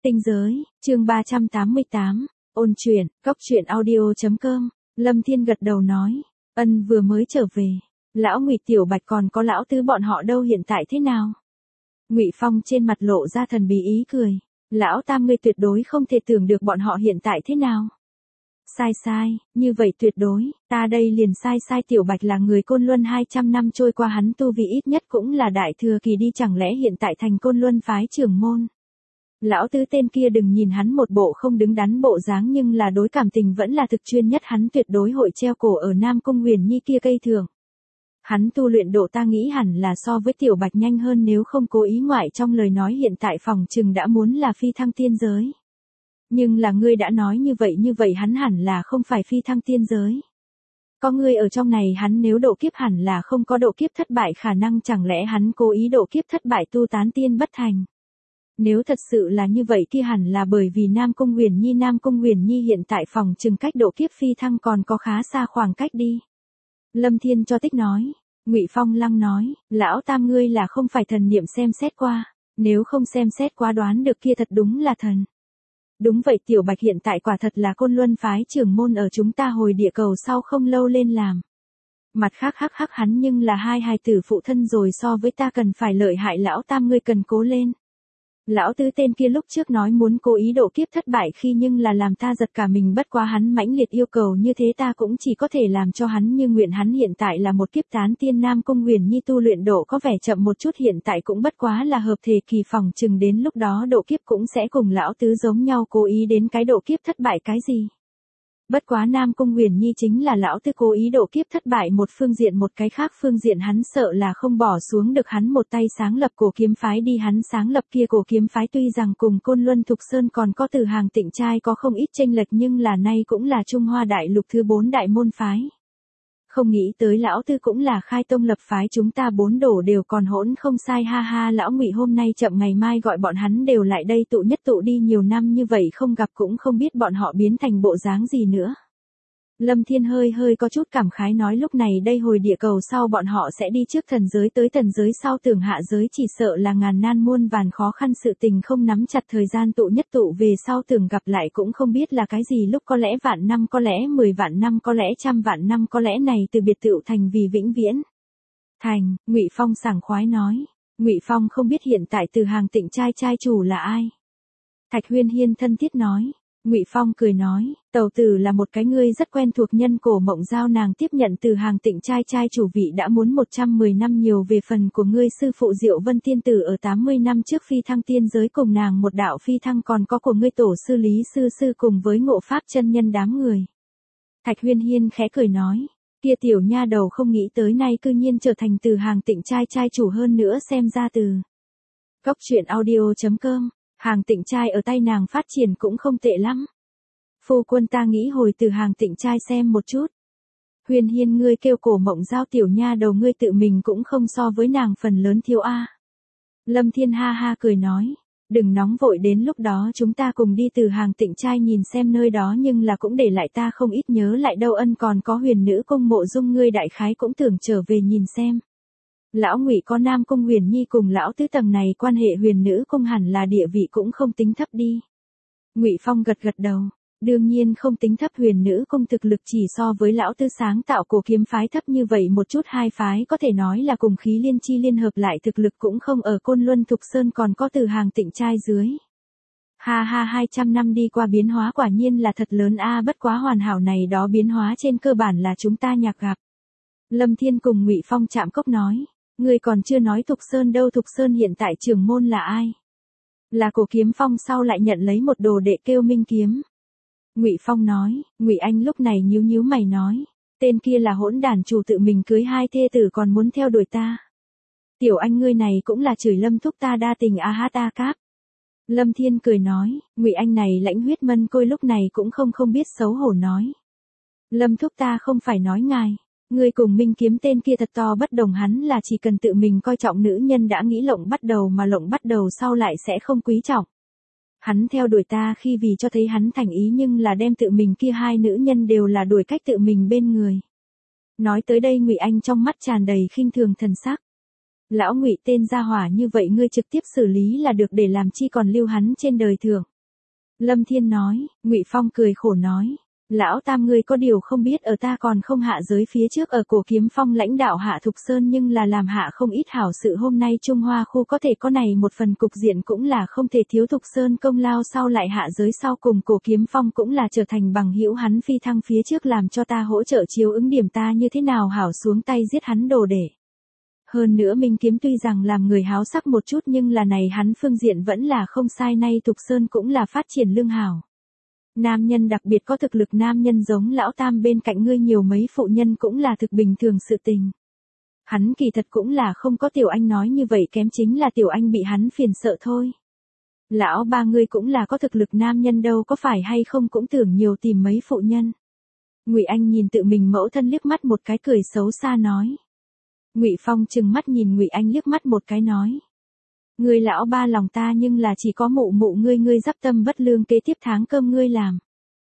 Tinh giới, chương 388, ôn chuyện, cốc truyện audio.com, Lâm Thiên gật đầu nói, ân vừa mới trở về, lão Ngụy Tiểu Bạch còn có lão tứ bọn họ đâu hiện tại thế nào? Ngụy Phong trên mặt lộ ra thần bí ý cười, lão tam ngươi tuyệt đối không thể tưởng được bọn họ hiện tại thế nào. Sai, như vậy tuyệt đối, ta đây liền sai Tiểu Bạch là người Côn Luân 200 năm trôi qua hắn tu vi ít nhất cũng là đại thừa kỳ đi chẳng lẽ hiện tại thành Côn Luân phái trưởng môn. Lão tứ tên kia đừng nhìn hắn một bộ không đứng đắn bộ dáng nhưng là đối cảm tình vẫn là thực chuyên nhất hắn tuyệt đối hội treo cổ ở Nam Cung Huyền Nhi kia cây thưởng. Hắn tu luyện độ ta nghĩ hẳn là so với Tiểu Bạch nhanh hơn nếu không cố ý ngoại trong lời nói hiện tại phòng trừng đã muốn là phi thăng tiên giới. Nhưng là ngươi đã nói như vậy hắn hẳn là không phải phi thăng tiên giới. Có ngươi ở trong này hắn nếu độ kiếp hẳn là không có độ kiếp thất bại khả năng chẳng lẽ hắn cố ý độ kiếp thất bại tu tán tiên bất thành. Nếu thật sự là như vậy kia hẳn là bởi vì Nam Cung Huyền Nhi hiện tại phòng trừng cách độ kiếp phi thăng còn có khá xa khoảng cách đi. Lâm Thiên cho tích nói, Ngụy Phong lăng nói, lão tam ngươi là không phải thần niệm xem xét qua, nếu không xem xét quá đoán được kia thật đúng là thần. Đúng vậy Tiểu Bạch hiện tại quả thật là Côn Luân phái trưởng môn ở chúng ta hồi địa cầu sau không lâu lên làm. Mặt khác hắn nhưng là hai hài tử phụ thân rồi so với ta cần phải lợi hại lão tam ngươi cần cố lên. Lão tứ tên kia lúc trước nói muốn cố ý độ kiếp thất bại khi nhưng là làm ta giật cả mình bất quá hắn mãnh liệt yêu cầu như thế ta cũng chỉ có thể làm cho hắn như nguyện hắn hiện tại là một kiếp tán tiên Nam Cung Huyền Nhi tu luyện độ có vẻ chậm một chút hiện tại cũng bất quá là hợp thể kỳ phòng chừng đến lúc đó độ kiếp cũng sẽ cùng lão tứ giống nhau cố ý đến cái độ kiếp thất bại cái gì. Bất quá Nam Cung Huyền Nhi chính là lão tứ cố ý độ kiếp thất bại một phương diện một cái khác phương diện hắn sợ là không bỏ xuống được hắn một tay sáng lập cổ kiếm phái đi hắn sáng lập kia cổ kiếm phái tuy rằng cùng Côn Luân Thục Sơn còn có Từ Hàng Tịnh Trai có không ít chênh lệch nhưng là nay cũng là Trung Hoa Đại Lục thứ 4 đại môn phái. Không nghĩ tới lão tư cũng là khai tông lập phái chúng ta bốn đổ đều còn hỗn không sai ha ha lão Ngụy hôm nay chậm ngày mai gọi bọn hắn đều lại đây tụ nhất tụ đi nhiều năm như vậy không gặp cũng không biết bọn họ biến thành bộ dáng gì nữa. Lâm Thiên hơi có chút cảm khái nói lúc này đây hồi địa cầu sau bọn họ sẽ đi trước thần giới tới thần giới sau tưởng hạ giới chỉ sợ là ngàn nan muôn vàn khó khăn sự tình không nắm chặt thời gian tụ nhất tụ về sau tưởng gặp lại cũng không biết là cái gì lúc có lẽ vạn năm có lẽ 10 vạn năm có lẽ trăm vạn năm có lẽ này từ biệt tựu thành vì vĩnh viễn. Thành, Ngụy Phong sảng khoái nói, Ngụy Phong không biết hiện tại Từ Hàng Tịnh trai chủ là ai. Thạch Huyên Hiên thân thiết nói. Ngụy Phong cười nói, tàu tử là một cái ngươi rất quen thuộc nhân cổ mộng giao nàng tiếp nhận Từ Hàng Tịnh trai chủ vị đã muốn 110 năm nhiều về phần của ngươi sư phụ Diệu Vân Tiên Tử ở 80 năm trước phi thăng tiên giới cùng nàng một đạo phi thăng còn có của ngươi tổ sư Lý sư cùng với Ngộ Pháp chân nhân đám người. Thạch Huyên Hiên khẽ cười nói, kia tiểu nha đầu không nghĩ tới nay cư nhiên trở thành Từ Hàng Tịnh trai chủ hơn nữa xem ra từ cốc truyện audio.com. Hàng Tịnh trai ở tay nàng phát triển cũng không tệ lắm. Phu quân ta nghĩ hồi Từ Hàng Tịnh trai xem một chút. Huyền Hiên ngươi kêu cổ mộng giao tiểu nha đầu ngươi tự mình cũng không so với nàng phần lớn thiếu a. Lâm Thiên ha cười nói, đừng nóng vội đến lúc đó chúng ta cùng đi Từ Hàng Tịnh trai nhìn xem nơi đó nhưng là cũng để lại ta không ít nhớ lại đâu ân còn có Huyền nữ cung Mộ Dung ngươi đại khái cũng tưởng trở về nhìn xem. Lão Ngụy có Nam Cung Huyền Nhi cùng lão tứ tầng này quan hệ Huyền nữ cung hẳn là địa vị cũng không tính thấp đi. Ngụy Phong gật đầu, đương nhiên không tính thấp Huyền nữ cung thực lực chỉ so với lão tứ sáng tạo cổ kiếm phái thấp như vậy một chút hai phái có thể nói là cùng khí liên chi liên hợp lại thực lực cũng không ở Côn Luân Thục Sơn còn có Từ Hàng Tịnh trai dưới. Ha 200 năm đi qua biến hóa quả nhiên là thật lớn a bất quá hoàn hảo này đó biến hóa trên cơ bản là chúng ta nhạc gặp. Lâm Thiên cùng Ngụy Phong chạm cốc nói. Ngươi còn chưa nói Thục Sơn đâu Thục Sơn hiện tại trưởng môn là ai? Là cổ kiếm phong sau lại nhận lấy một đồ đệ kêu Minh Kiếm. Ngụy Phong nói, Ngụy Anh lúc này nhíu mày nói, tên kia là hỗn đản chủ tự mình cưới hai thê tử còn muốn theo đuổi ta. Tiểu Anh ngươi này cũng là chửi Lâm thúc ta đa tình a hát a cáp. Lâm Thiên cười nói, Ngụy Anh này lãnh huyết mân côi lúc này cũng không biết xấu hổ nói. Lâm thúc ta không phải nói ngài. Ngươi cùng Minh Kiếm tên kia thật to bất đồng hắn là chỉ cần tự mình coi trọng nữ nhân đã nghĩ lộng bắt đầu mà lộng bắt đầu sau lại sẽ không quý trọng. Hắn theo đuổi ta khi vì cho thấy hắn thành ý nhưng là đem tự mình kia hai nữ nhân đều là đuổi cách tự mình bên người. Nói tới đây Ngụy Anh trong mắt tràn đầy khinh thường thần sắc. Lão Ngụy tên gia hỏa như vậy ngươi trực tiếp xử lý là được để làm chi còn lưu hắn trên đời thường. Lâm Thiên nói. Ngụy Phong cười khổ nói. Lão Tam ngươi có điều không biết ở ta còn không hạ giới phía trước ở Cổ Kiếm Phong lãnh đạo hạ Thục Sơn nhưng là làm hạ không ít hảo sự, hôm nay Trung Hoa khu có thể có này một phần cục diện cũng là không thể thiếu Thục Sơn công lao, sau lại hạ giới sau cùng Cổ Kiếm Phong cũng là trở thành bằng hữu, hắn phi thăng phía trước làm cho ta hỗ trợ chiếu ứng điểm ta như thế nào hảo xuống tay giết hắn đồ để. Hơn nữa Minh Kiếm tuy rằng làm người háo sắc một chút nhưng là này hắn phương diện vẫn là không sai, nay Thục Sơn cũng là phát triển lương hảo. Nam nhân đặc biệt có thực lực nam nhân giống lão Tam bên cạnh ngươi nhiều mấy phụ nhân cũng là thực bình thường sự tình. Hắn kỳ thật cũng là không có Tiểu Anh nói như vậy kém, chính là Tiểu Anh bị hắn phiền sợ thôi. Lão Ba ngươi cũng là có thực lực nam nhân đâu, có phải hay không cũng tưởng nhiều tìm mấy phụ nhân. Ngụy Anh nhìn tự mình mẫu thân liếc mắt một cái cười xấu xa nói. Ngụy Phong trừng mắt nhìn Ngụy Anh liếc mắt một cái nói. Ngươi lão ba lòng ta nhưng là chỉ có mụ mụ ngươi dắp tâm bất lương, kế tiếp tháng cơm ngươi làm.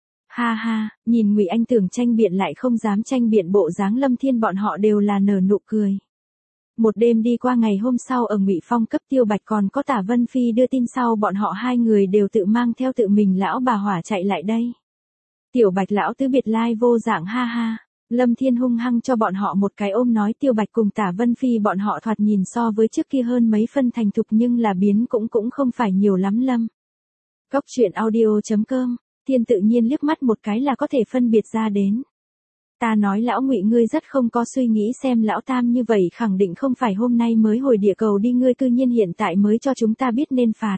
Ha ha, nhìn Ngụy Anh tưởng tranh biện lại không dám tranh biện bộ dáng, Lâm Thiên bọn họ đều là nở nụ cười. Một đêm đi qua, ngày hôm sau ở Ngụy Phong cấp Tiêu Bạch còn có Tả Vân Phi đưa tin sau, bọn họ hai người đều tự mang theo tự mình lão bà hỏa chạy lại đây. Tiểu Bạch lão tứ biệt lai vô dạng, ha ha. Lâm Thiên hung hăng cho bọn họ một cái ôm nói Tiêu Bạch cùng Tả Vân Phi bọn họ thoạt nhìn so với trước kia hơn mấy phân thành thục nhưng là biến cũng không phải nhiều lắm Lâm. Cốc truyện audio.com, Thiên tự nhiên liếc mắt một cái là có thể phân biệt ra đến. Ta nói lão Ngụy ngươi rất không có suy nghĩ, xem lão Tam như vậy khẳng định không phải hôm nay mới hồi địa cầu đi, ngươi cư nhiên hiện tại mới cho chúng ta biết nên phạt.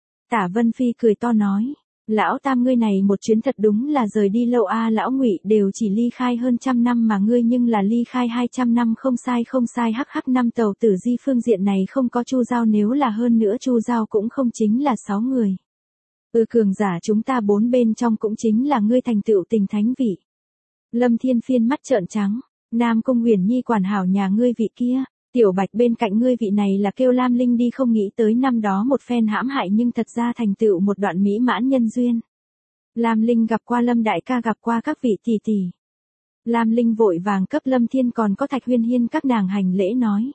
Tả Vân Phi cười to nói. Lão Tam ngươi này một chuyến thật đúng là rời đi lâu a, lão Ngụy đều chỉ ly khai hơn 100 năm mà ngươi nhưng là ly khai 200 năm, không sai, hắc hắc, năm tàu tử di phương diện này không có Chu Giao, nếu là hơn nữa Chu Giao cũng không chính là 6 người. Cường giả chúng ta 4 bên trong cũng chính là ngươi thành tựu tình thánh vị. Lâm Thiên phiên mắt trợn trắng, Nam Cung Huyền Nhi quản hảo nhà ngươi vị kia. Tiểu Bạch bên cạnh ngươi vị này là kêu Lam Linh đi, không nghĩ tới năm đó một phen hãm hại nhưng thật ra thành tựu một đoạn mỹ mãn nhân duyên. Lam Linh gặp qua Lâm đại ca, gặp qua các vị tỷ tỷ. Lam Linh vội vàng cấp Lâm Thiên còn có Thạch Huyên Hiên các nàng hành lễ nói.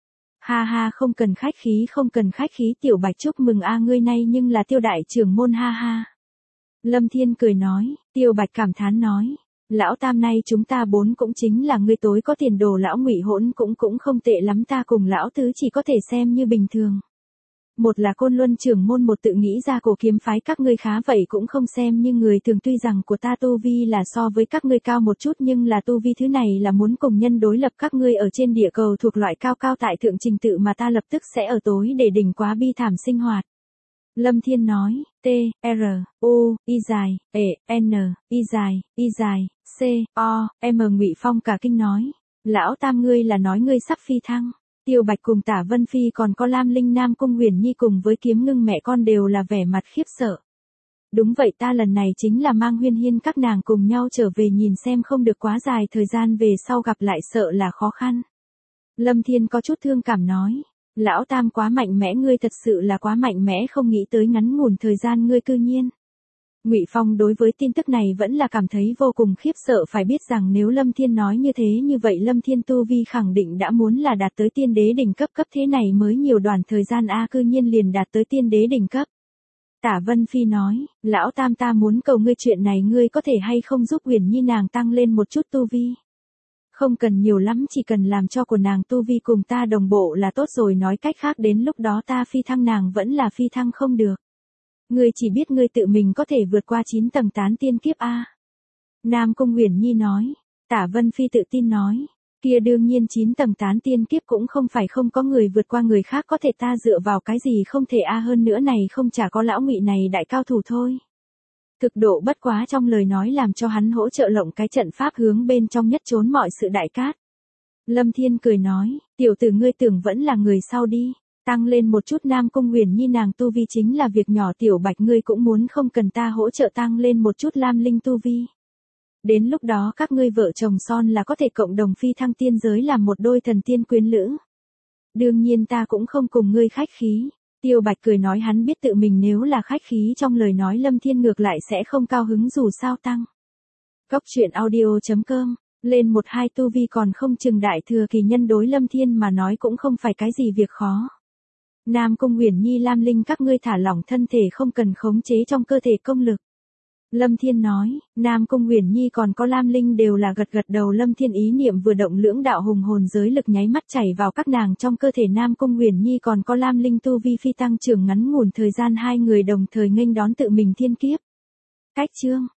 Ha ha, không cần khách khí, Tiểu Bạch chúc mừng a, ngươi nay nhưng là Tiêu đại trưởng môn, ha ha. Lâm Thiên cười nói. Tiêu Bạch cảm thán nói. Lão Tam nay chúng ta 4 cũng chính là ngươi tối có tiền đồ, lão Ngụy hỗn cũng không tệ lắm, ta cùng lão tứ chỉ có thể xem như bình thường. Một là Côn Luân trưởng môn, một tự nghĩ ra Cổ Kiếm phái, các ngươi khá vậy cũng không xem như người thường, tuy rằng của ta tu vi là so với các ngươi cao một chút nhưng là tu vi thứ này là muốn cùng nhân đối lập, các ngươi ở trên địa cầu thuộc loại cao tại thượng trình tự mà ta lập tức sẽ ở tối để đỉnh quá bi thảm sinh hoạt. Lâm Thiên nói. T, R, U, I dài, E, N, I dài, C, O, M. Ngụy Phong cả kinh nói. Lão Tam ngươi là nói ngươi sắp phi thăng. Tiêu Bạch cùng Tả Vân Phi còn có Lam Linh, Nam Cung Huyền Nhi cùng với Kiếm Ngưng mẹ con đều là vẻ mặt khiếp sợ. Đúng vậy, ta lần này chính là mang Huyên Hiên các nàng cùng nhau trở về, nhìn xem không được quá dài thời gian về sau gặp lại sợ là khó khăn. Lâm Thiên có chút thương cảm nói. Lão Tam quá mạnh mẽ, ngươi thật sự là quá mạnh mẽ, không nghĩ tới ngắn ngủn thời gian ngươi cư nhiên. Ngụy Phong đối với tin tức này vẫn là cảm thấy vô cùng khiếp sợ, phải biết rằng nếu Lâm Thiên nói như thế, như vậy Lâm Thiên tu vi khẳng định đã muốn là đạt tới tiên đế đỉnh cấp thế này mới nhiều đoạn thời gian a, cư nhiên liền đạt tới tiên đế đỉnh cấp. Tả Vân Phi nói, lão Tam ta muốn cầu ngươi chuyện này, ngươi có thể hay không giúp Huyền Nhi nàng tăng lên một chút tu vi. Không cần nhiều lắm, chỉ cần làm cho của nàng tu vi cùng ta đồng bộ là tốt rồi, nói cách khác đến lúc đó ta phi thăng nàng vẫn là phi thăng không được. Ngươi chỉ biết ngươi tự mình có thể vượt qua 9 tầng tán tiên kiếp a. Nam Cung Huyền Nhi nói. Tả Vân Phi tự tin nói. Kia đương nhiên 9 tầng tán tiên kiếp cũng không phải không có người vượt qua, người khác có thể, ta dựa vào cái gì không thể a, hơn nữa này không chả có lão Ngụy này đại cao thủ thôi. Cực độ bất quá trong lời nói làm cho hắn hỗ trợ lộng cái trận pháp hướng bên trong nhất trốn mọi sự đại cát. Lâm Thiên cười nói, tiểu tử ngươi tưởng vẫn là người sau đi, tăng lên một chút Nam Cung Huyền Nhi nàng tu vi chính là việc nhỏ, Tiểu Bạch ngươi cũng muốn không cần ta hỗ trợ tăng lên một chút Lam Linh tu vi. Đến lúc đó các ngươi vợ chồng son là có thể cộng đồng phi thăng tiên giới làm một đôi thần tiên quyến lữ. Đương nhiên ta cũng không cùng ngươi khách khí. Tiêu Bạch cười nói, hắn biết tự mình nếu là khách khí trong lời nói Lâm Thiên ngược lại sẽ không cao hứng, dù sao tăng. Cốc truyện audio.com, lên 1-2 tu vi còn không chừng đại thừa kỳ nhân đối Lâm Thiên mà nói cũng không phải cái gì việc khó. Nam Cung Uyển Nhi Lam Linh các ngươi thả lỏng thân thể không cần khống chế trong cơ thể công lực. Lâm Thiên nói, Nam Cung Uyển Nhi còn có Lam Linh đều là gật đầu. Lâm Thiên ý niệm vừa động, lưỡng đạo hùng hồn giới lực nháy mắt chảy vào các nàng trong cơ thể. Nam Cung Uyển Nhi còn có Lam Linh tu vi phi tăng trưởng, ngắn ngủn thời gian hai người đồng thời nghênh đón tự mình thiên kiếp. Cách chương